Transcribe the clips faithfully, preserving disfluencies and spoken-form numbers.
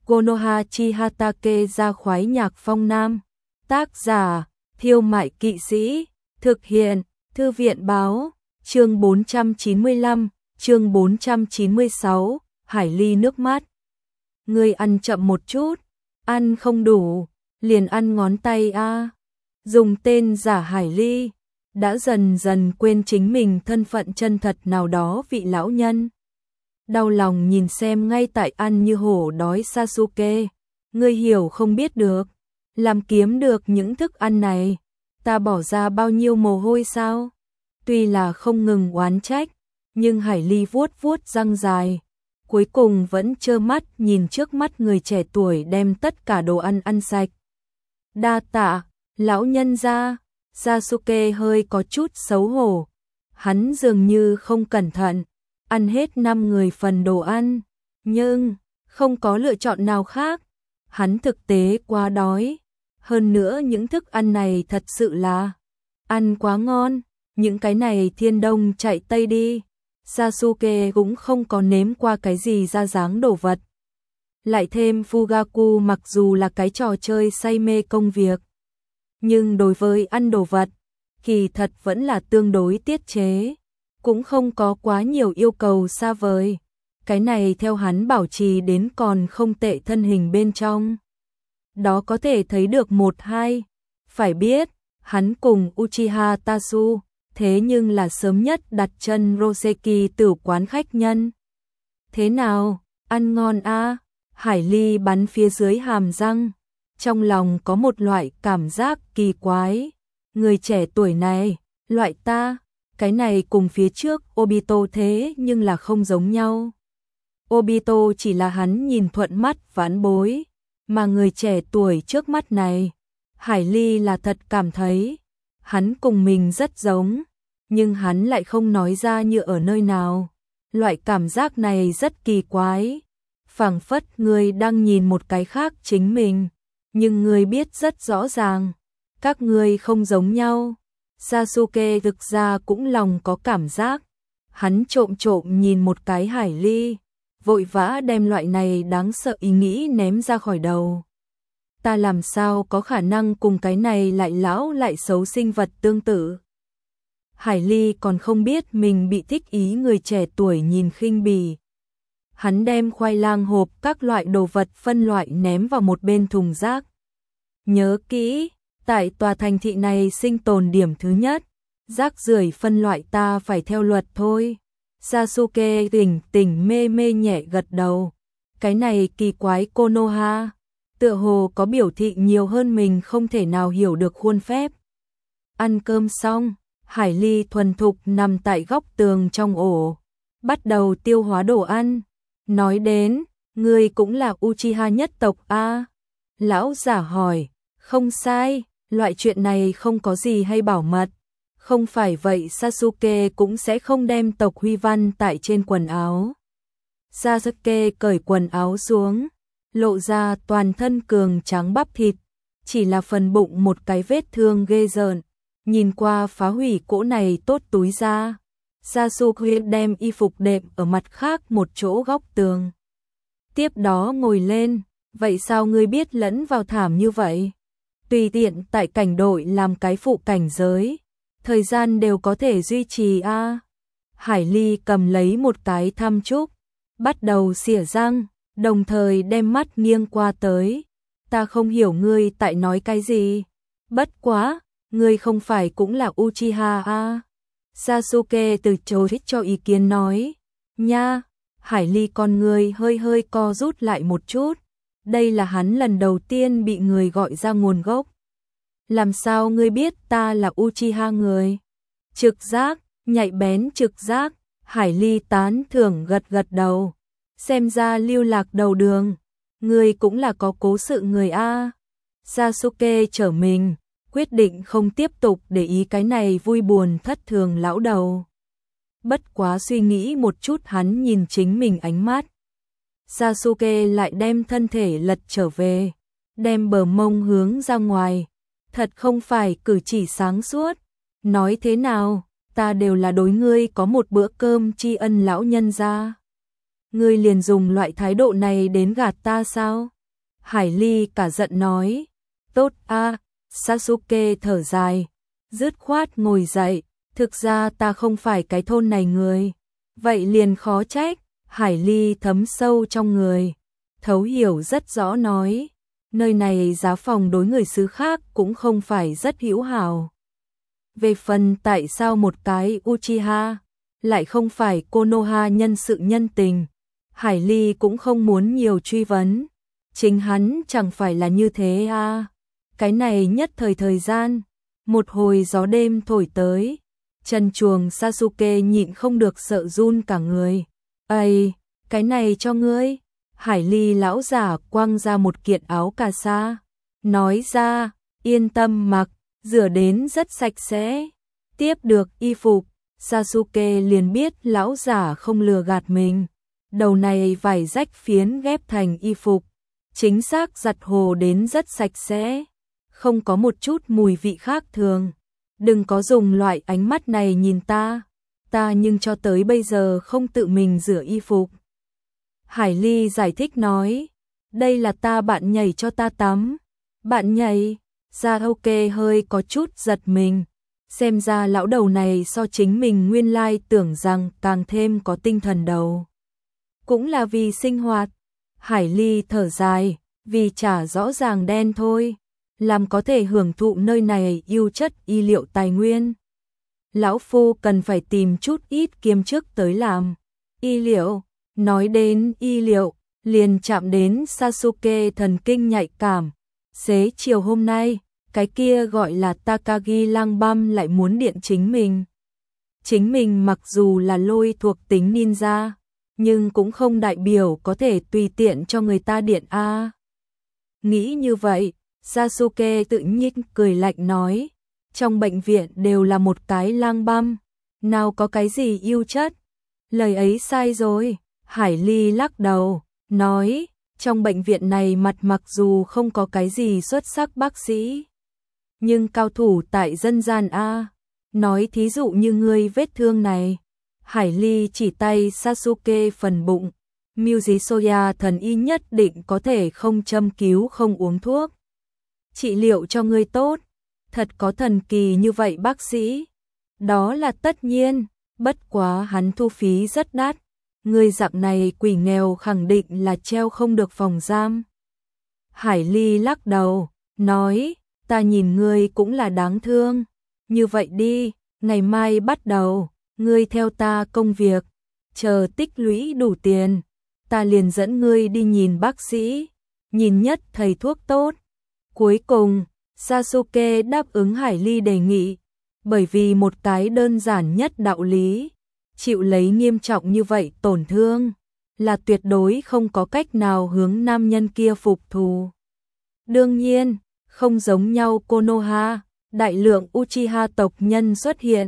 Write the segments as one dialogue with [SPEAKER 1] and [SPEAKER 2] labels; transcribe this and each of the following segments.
[SPEAKER 1] Konoha Chihatake ra khoái nhạc phong nam. Tác giả, Thiêu Mại Kỵ Sĩ. Thực hiện, Thư viện Báo. Chương bốn trăm chín mươi lăm, chương bốn trăm chín mươi sáu, Hải Ly nước mắt. Ngươi ăn chậm một chút, ăn không đủ, liền ăn ngón tay a. Dùng tên giả Hải Ly, đã dần dần quên chính mình thân phận chân thật nào đó vị lão nhân. Đau lòng nhìn xem ngay tại ăn như hổ đói Sasuke, ngươi hiểu không biết được, làm kiếm được những thức ăn này, ta bỏ ra bao nhiêu mồ hôi sao? Tuy là không ngừng oán trách, nhưng Hải Ly vuốt vuốt răng dài, cuối cùng vẫn trơ mắt nhìn trước mắt người trẻ tuổi đem tất cả đồ ăn ăn sạch. Đa tạ, lão nhân gia. Sasuke hơi có chút xấu hổ, hắn dường như không cẩn thận, ăn hết năm người phần đồ ăn, nhưng không có lựa chọn nào khác, hắn thực tế quá đói, hơn nữa những thức ăn này thật sự là ăn quá ngon, những cái này thiên đông chạy tây đi. Sasuke cũng không có nếm qua cái gì ra dáng đồ vật. Lại thêm Fugaku mặc dù là cái trò chơi say mê công việc, nhưng đối với ăn đồ vật, kỳ thật vẫn là tương đối tiết chế, cũng không có quá nhiều yêu cầu xa vời. Cái này theo hắn bảo trì đến còn không tệ thân hình bên trong. Đó có thể thấy được một hai. Phải biết, hắn cùng Uchiha Tasu, thế nhưng là sớm nhất đặt chân Roseki tử quán khách nhân. Thế nào, ăn ngon a? Hải Ly bắn phía dưới hàm răng, trong lòng có một loại cảm giác kỳ quái. Người trẻ tuổi này, loại ta, cái này cùng phía trước Obito thế nhưng là không giống nhau. Obito chỉ là hắn nhìn thuận mắt vãn bối, mà người trẻ tuổi trước mắt này, Hải Ly là thật cảm thấy, hắn cùng mình rất giống, nhưng hắn lại không nói ra như ở nơi nào. Loại cảm giác này rất kỳ quái, phảng phất người đang nhìn một cái khác chính mình, nhưng người biết rất rõ ràng, các người không giống nhau. Sasuke thực ra cũng lòng có cảm giác, hắn trộm trộm nhìn một cái Hải Ly, vội vã đem loại này đáng sợ ý nghĩ ném ra khỏi đầu. Ta làm sao có khả năng cùng cái này lại lão lại xấu sinh vật tương tự. Hải Ly còn không biết mình bị thích ý người trẻ tuổi nhìn khinh bỉ. Hắn đem khoai lang hộp các loại đồ vật phân loại ném vào một bên thùng rác. Nhớ kỹ, tại tòa thành thị này sinh tồn điểm thứ nhất, rác rưởi phân loại ta phải theo luật thôi. Sasuke tỉnh tỉnh mê mê nhẹ gật đầu. Cái này kỳ quái Konoha, tựa hồ có biểu thị nhiều hơn mình không thể nào hiểu được khuôn phép. Ăn cơm xong, Hải Ly thuần thục nằm tại góc tường trong ổ, bắt đầu tiêu hóa đồ ăn. Nói đến, ngươi cũng là Uchiha nhất tộc a? Lão giả hỏi. Không sai, loại chuyện này không có gì hay bảo mật. Không phải vậy Sasuke cũng sẽ không đem tộc huy văn tại trên quần áo. Sasuke cởi quần áo xuống, lộ ra toàn thân cường trắng bắp thịt, chỉ là phần bụng một cái vết thương ghê rợn. Nhìn qua phá hủy cỗ này tốt túi ra. Sasuke đem y phục đệm ở mặt khác một chỗ góc tường. Tiếp đó ngồi lên, vậy sao ngươi biết lẫn vào thảm như vậy? Tùy tiện tại cảnh đội làm cái phụ cảnh giới, thời gian đều có thể duy trì a. À. Hải Ly cầm lấy một cái tham trúc, bắt đầu xỉa răng, đồng thời đem mắt nghiêng qua tới. Ta không hiểu ngươi tại nói cái gì. Bất quá, ngươi không phải cũng là Uchiha a? À. Sasuke từ chối cho ý kiến nói. Nha, Hải Ly con ngươi hơi hơi co rút lại một chút. Đây là hắn lần đầu tiên bị người gọi ra nguồn gốc. Làm sao ngươi biết ta là Uchiha người? Trực giác, nhạy bén trực giác. Hải Ly tán thưởng gật gật đầu. Xem ra lưu lạc đầu đường, ngươi cũng là có cố sự người a. Sasuke trở mình, quyết định không tiếp tục để ý cái này vui buồn thất thường lão đầu. Bất quá suy nghĩ một chút hắn nhìn chính mình ánh mắt. Sasuke lại đem thân thể lật trở về, đem bờ mông hướng ra ngoài. Thật không phải cử chỉ sáng suốt. Nói thế nào, ta đều là đối ngươi có một bữa cơm tri ân lão nhân gia. Ngươi liền dùng loại thái độ này đến gạt ta sao? Hải Ly cả giận nói, tốt a. Sasuke thở dài, dứt khoát ngồi dậy, thực ra ta không phải cái thôn này người. Vậy liền khó trách. Hải Ly thấm sâu trong người, thấu hiểu rất rõ nói, nơi này giá phòng đối người xứ khác cũng không phải rất hữu hảo. Về phần tại sao một cái Uchiha lại không phải Konoha nhân sự nhân tình, Hải Ly cũng không muốn nhiều truy vấn. Chính hắn chẳng phải là như thế à. Cái này nhất thời thời gian, một hồi gió đêm thổi tới, chân chuồng Sasuke nhịn không được sợ run cả người. Ây, cái này cho ngươi. Hải Ly lão giả quăng ra một kiện áo cà sa, nói ra, yên tâm mặc, rửa đến rất sạch sẽ. Tiếp được y phục, Sasuke liền biết lão giả không lừa gạt mình. Đầu này vải rách phiến ghép thành y phục, chính xác giặt hồ đến rất sạch sẽ, không có một chút mùi vị khác thường. Đừng có dùng loại ánh mắt này nhìn ta, ta nhưng cho tới bây giờ không tự mình rửa y phục. Hải Ly giải thích nói, đây là ta bạn nhảy cho ta tắm. Bạn nhảy? Sasuke hơi có chút giật mình, xem ra lão đầu này so chính mình nguyên lai tưởng rằng càng thêm có tinh thần đầu. Cũng là vì sinh hoạt. Hải Ly thở dài, vì chả rõ ràng đen thôi, làm có thể hưởng thụ nơi này ưu chất y liệu tài nguyên. Lão phu cần phải tìm chút ít kiêm chức tới làm. Y liệu, nói đến y liệu, liền chạm đến Sasuke thần kinh nhạy cảm. Xế chiều hôm nay, cái kia gọi là Takagi lang băm lại muốn điện chính mình. Chính mình mặc dù là lôi thuộc tính ninja, nhưng cũng không đại biểu có thể tùy tiện cho người ta điện a. Nghĩ như vậy, Sasuke tự nhiên cười lạnh nói, trong bệnh viện đều là một cái lang băm, nào có cái gì yêu chất. Lời ấy sai rồi. Hải Ly lắc đầu, nói, trong bệnh viện này mặt mặc dù không có cái gì xuất sắc bác sĩ, nhưng cao thủ tại dân gian a. Nói thí dụ như ngươi vết thương này. Hải Ly chỉ tay Sasuke phần bụng, Myuji Soya thần y nhất định có thể không châm cứu không uống thuốc. Trị liệu cho ngươi tốt, thật có thần kỳ như vậy bác sĩ. Đó là tất nhiên, bất quá hắn thu phí rất đắt. Người dạng này quỷ nghèo khẳng định là treo không được phòng giam. Hải Ly lắc đầu, nói, ta nhìn ngươi cũng là đáng thương. Như vậy đi, ngày mai bắt đầu, ngươi theo ta công việc, chờ tích lũy đủ tiền, ta liền dẫn ngươi đi nhìn bác sĩ, nhìn nhất thầy thuốc tốt. Cuối cùng, Sasuke đáp ứng Hải Ly đề nghị, bởi vì một cái đơn giản nhất đạo lý. Chịu lấy nghiêm trọng như vậy tổn thương, là tuyệt đối không có cách nào hướng nam nhân kia phục thù. Đương nhiên, không giống nhau Konoha, đại lượng Uchiha tộc nhân xuất hiện,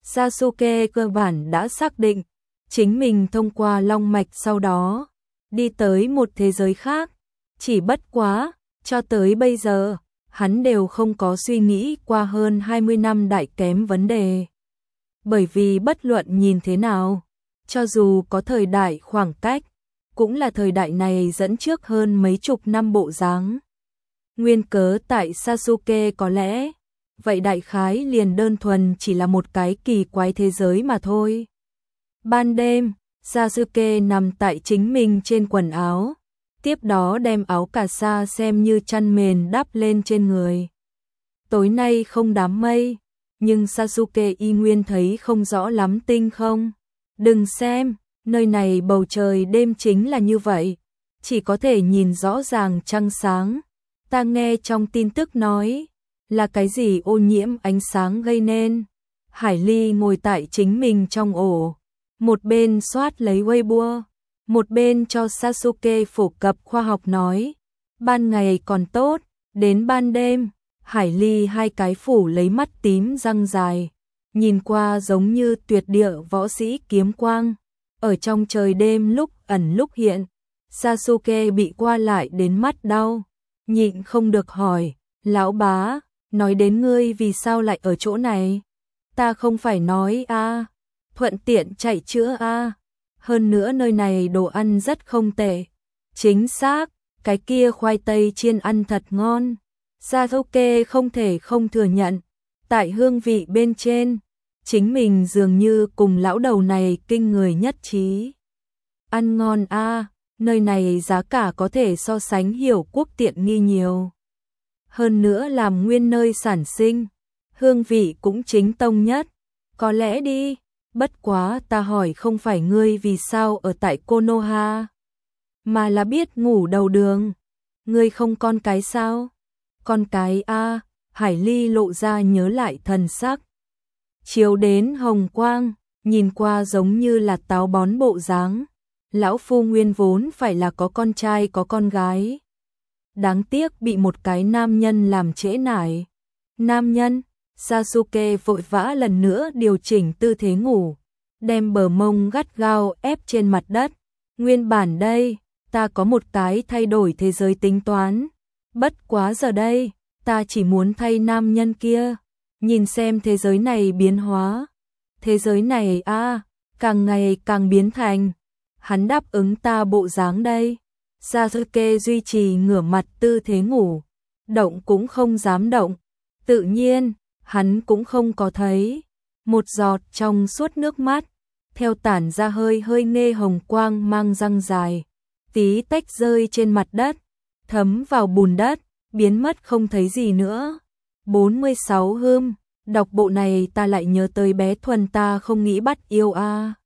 [SPEAKER 1] Sasuke cơ bản đã xác định, chính mình thông qua long mạch sau đó, đi tới một thế giới khác. Chỉ bất quá, cho tới bây giờ, hắn đều không có suy nghĩ qua hơn hai mươi năm đại kém vấn đề. Bởi vì bất luận nhìn thế nào, cho dù có thời đại khoảng cách, cũng là thời đại này dẫn trước hơn mấy chục năm bộ dáng. Nguyên cớ tại Sasuke có lẽ, vậy đại khái liền đơn thuần chỉ là một cái kỳ quái thế giới mà thôi. Ban đêm, Sasuke nằm tại chính mình trên quần áo, tiếp đó đem áo cà sa xem như chăn mền đắp lên trên người. Tối nay không đám mây, nhưng Sasuke y nguyên thấy không rõ lắm tinh không. Đừng xem, nơi này bầu trời đêm chính là như vậy, chỉ có thể nhìn rõ ràng trăng sáng. Ta nghe trong tin tức nói, là cái gì ô nhiễm ánh sáng gây nên. Hải Ly ngồi tại chính mình trong ổ, một bên soát lấy Weibo, một bên cho Sasuke phổ cập khoa học nói. Ban ngày còn tốt, đến ban đêm, Hải Ly hai cái phủ lấy mắt tím răng dài, nhìn qua giống như tuyệt địa võ sĩ kiếm quang, ở trong trời đêm lúc ẩn lúc hiện. Sasuke bị qua lại đến mắt đau, nhịn không được hỏi, lão bá, nói đến ngươi vì sao lại ở chỗ này? Ta không phải nói a, à, thuận tiện chạy chữa a, à. Hơn nữa nơi này đồ ăn rất không tệ. Chính xác, cái kia khoai tây chiên ăn thật ngon. Sasuke không thể không thừa nhận, tại hương vị bên trên, chính mình dường như cùng lão đầu này kinh người nhất trí. Ăn ngon a, à, nơi này giá cả có thể so sánh Hiểu Quốc tiện nghi nhiều. Hơn nữa làm nguyên nơi sản sinh, hương vị cũng chính tông nhất. Có lẽ đi, bất quá ta hỏi không phải ngươi vì sao ở tại Konoha, mà là biết ngủ đầu đường. Ngươi không con cái sao? Con cái a, à, Hải Ly lộ ra nhớ lại thần sắc. Chiếu đến hồng quang, nhìn qua giống như là táo bón bộ dáng. Lão phu nguyên vốn phải là có con trai có con gái. Đáng tiếc bị một cái nam nhân làm trễ nải. Nam nhân? Sasuke vội vã lần nữa điều chỉnh tư thế ngủ, đem bờ mông gắt gao ép trên mặt đất. Nguyên bản đây, ta có một cái thay đổi thế giới tính toán. Bất quá giờ đây, ta chỉ muốn thay nam nhân kia. Nhìn xem thế giới này biến hóa. Thế giới này a, à, càng ngày càng biến thành. Hắn đáp ứng ta bộ dáng đây. Sasuke duy trì ngửa mặt tư thế ngủ, động cũng không dám động. Tự nhiên, hắn cũng không có thấy một giọt trong suốt nước mắt, theo tản ra hơi hơi nghe hồng quang mang răng dài, tí tách rơi trên mặt đất, thấm vào bùn đất, biến mất không thấy gì nữa. bốn mươi sáu Hương, đọc bộ này ta lại nhớ tới bé Thuần ta không nghĩ bắt yêu a.